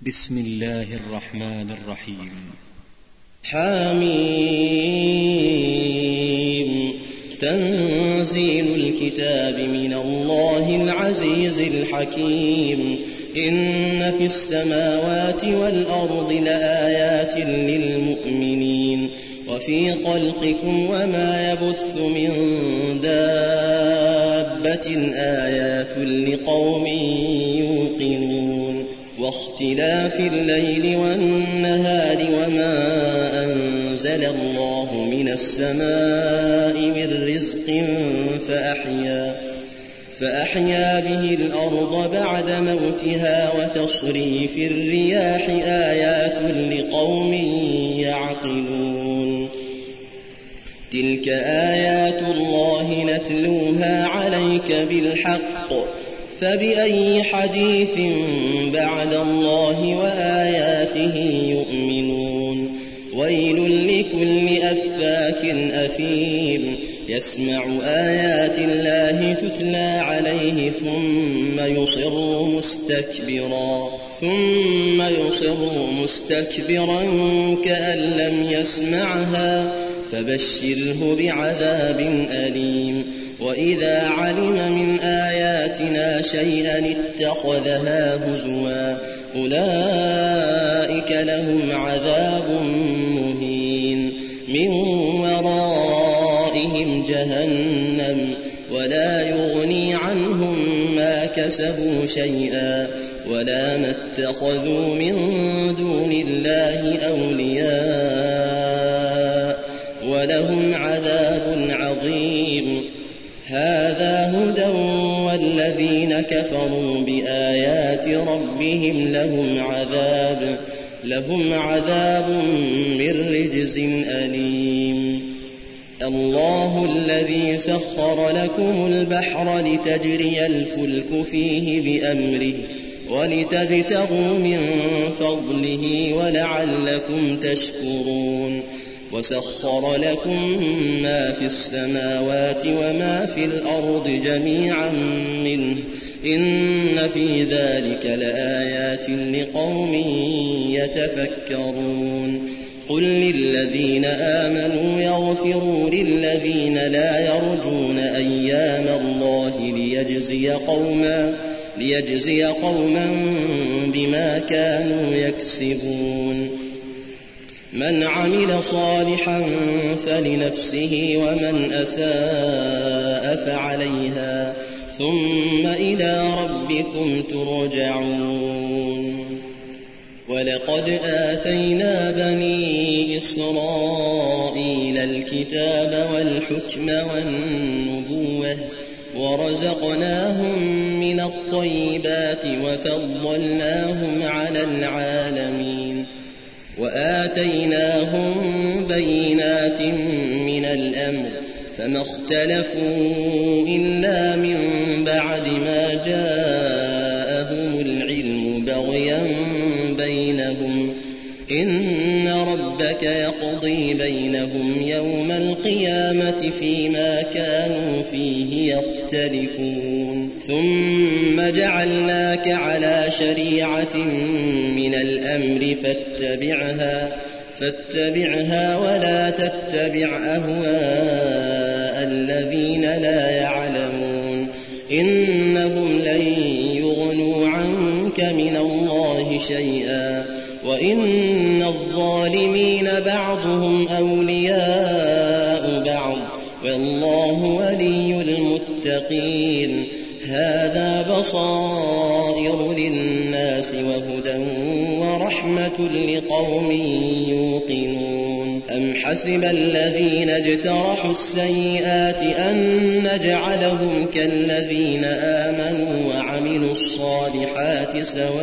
بسم الله الرحمن الرحيم. حميم. تنزيل الكتاب من الله العزيز الحكيم. إن في السماوات والأرض لآيات للمؤمنين وفي خلقكم وما يبث من دابة آيات لقوم يوقنون. واختلاف الليل والنهار وما أنزل الله من السماء من رزق فأحيا به الأرض بعد موتها وتصريف الرياح آيات لقوم يعقلون. تلك آيات الله نتلوها عليك بالحق فبأي حديث بعد الله وآياته يؤمنون. ويل لكل أفاك أثيم يسمع آيات الله تتلى عليه ثم يصر مستكبرا كأن لم يسمعها فبشره بعذاب أليم. وإذا علم من آياتنا شيئا اتخذها هزوا أولئك لهم عذاب مهين من ورائهم جهنم ولا يغني عنهم ما كسبوا شيئا ولا ما اتخذوا من دون الله أولياء ولهم عذاب عظيم. هذا هدى والذين كفروا بآيات ربهم لهم عذاب من رجز أليم. الله الذي سخر لكم البحر لتجري الفلك فيه بأمره ولتبتغوا من فضله ولعلكم تشكرون. وسخر لكم ما في السماوات وما في الأرض جميعا منه إن في ذلك لآيات لقوم يتفكرون. قل للذين آمنوا يغفروا للذين لا يرجون أيام الله ليجزي قوما بما كانوا يكسبون. من عمل صالحا فلنفسه ومن أساء فعليها ثم إلى ربكم ترجعون. ولقد آتينا بني إسرائيل الكتاب والحكم والنبوة ورزقناهم من الطيبات وفضلناهم على العالمين وآتيناهم بينات من الأمر فما اختلفوا إلا من بعد ما جاءهم العلم بغيا بينهم. إن ربك يقضي بينهم يوم القيامة فيما كانوا فيه يختلفون. ثم جعلناك على شريعة من الأمر فاتبعها ولا تتبع أهواء الذين لا يعلمون. إنهم لن يغنوا عنك من الله شيئا وإن الظالمين بعضهم أولياء بعض والله ولي المتقين. هذا بصائر للناس وهدى ورحمة لقوم يوقنون. أم حسب الذين اجترحوا السيئات أن نجعلهم كالذين آمنوا وعملوا الصالحات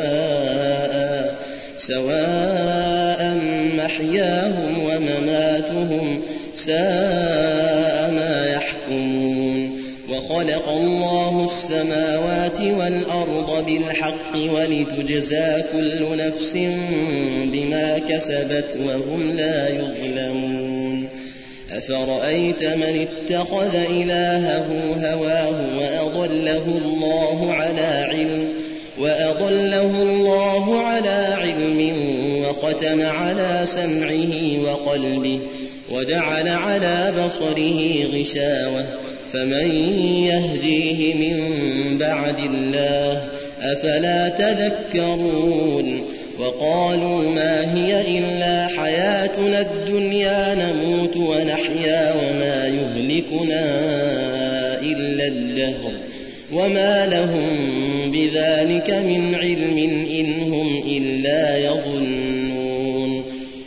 سواء محياهم ومماتهم ساء ما يحكمون. وخلق الله السماوات والأرض بالحق ولتجزى كل نفس بما كسبت وهم لا يظلمون. أفرأيت من اتخذ إلهه هواه وأضله الله على علم وأضله الله على علم وختم على سمعه وقلبه وجعل على بصره غشاوة فمن يهديه من بعد الله أفلا تذكرون وقالوا ما هي إلا حياتنا الدنيا نموت ونحيا وما يهلكنا إلا الدهر وما لهم بذلك من علم إن هم إلا يظنون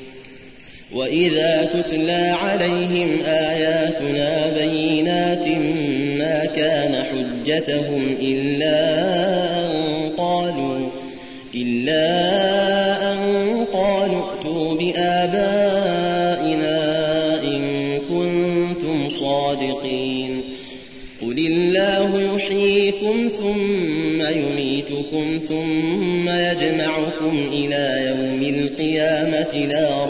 وإذا تتلى عليهم آياتنا بينات ما كان حجتهم إلا أن قالوا ائتوا بآبائنا إن كنتم صادقين قل الله يحييكم ثم يميتكم ثم يجمعكم إلى يوم القيامة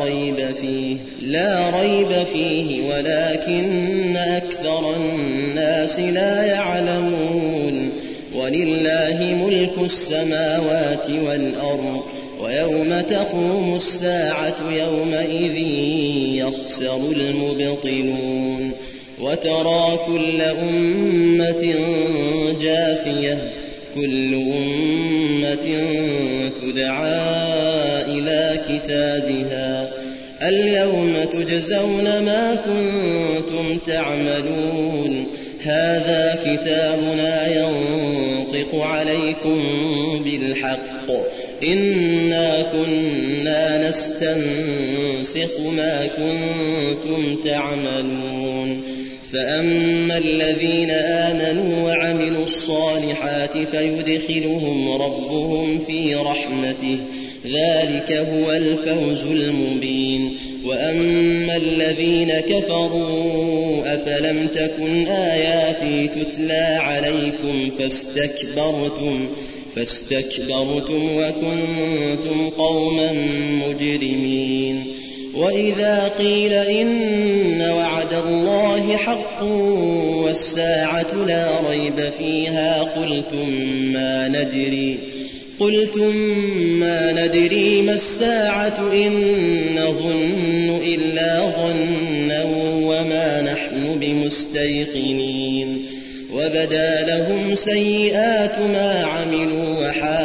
لا ريب فيه ولكن أكثر الناس لا يعلمون ولله ملك السماوات والأرض ويوم تقوم الساعة يومئذ يخسر المبطلون وترى كل أمة جاثية كل أمة تدعى إلى كتابها اليوم تجزون ما كنتم تعملون هذا كتابنا ينطق عليكم بالحق إنا كنا نستنسخ ما كنتم تعملون فأما الذين آمنوا وعملوا الصالحات فيدخلهم ربهم في رحمته ذلك هو الفوز المبين وأما الذين كفروا أفلم تكن آياتي تتلى عليكم فاستكبرتم وكنتم قوما مجرمين وإذا قيل إن وعد الله حق والساعة لا ريب فيها قلتم ما ندري ما الساعة إن نظن إلا ظنا وما نحن بمستيقنين وبدا لهم سيئات ما عملوا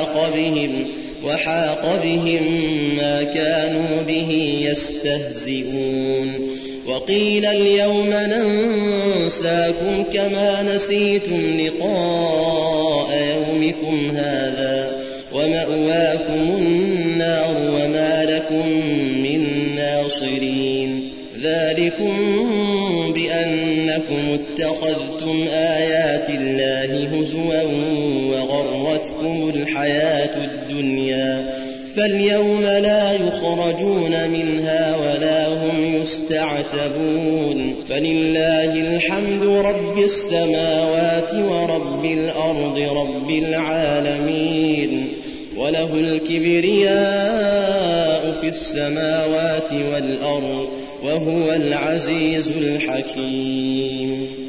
وحاق بهم ما كانوا به يستهزئون وقيل اليوم ننساكم كما نسيتم لقاء يومكم هذا ومأواكم النار وما لكم من ناصرين ذلكم بأنكم اتخذتم آيات الله هزوا وغرتكم الحياة الدنيا فاليوم لا يخرجون منها ولا هم يستعتبون فلله الحمد رب السماوات ورب الأرض رب العالمين وله الكبرياء في السماوات والأرض وهو العزيز الحكيم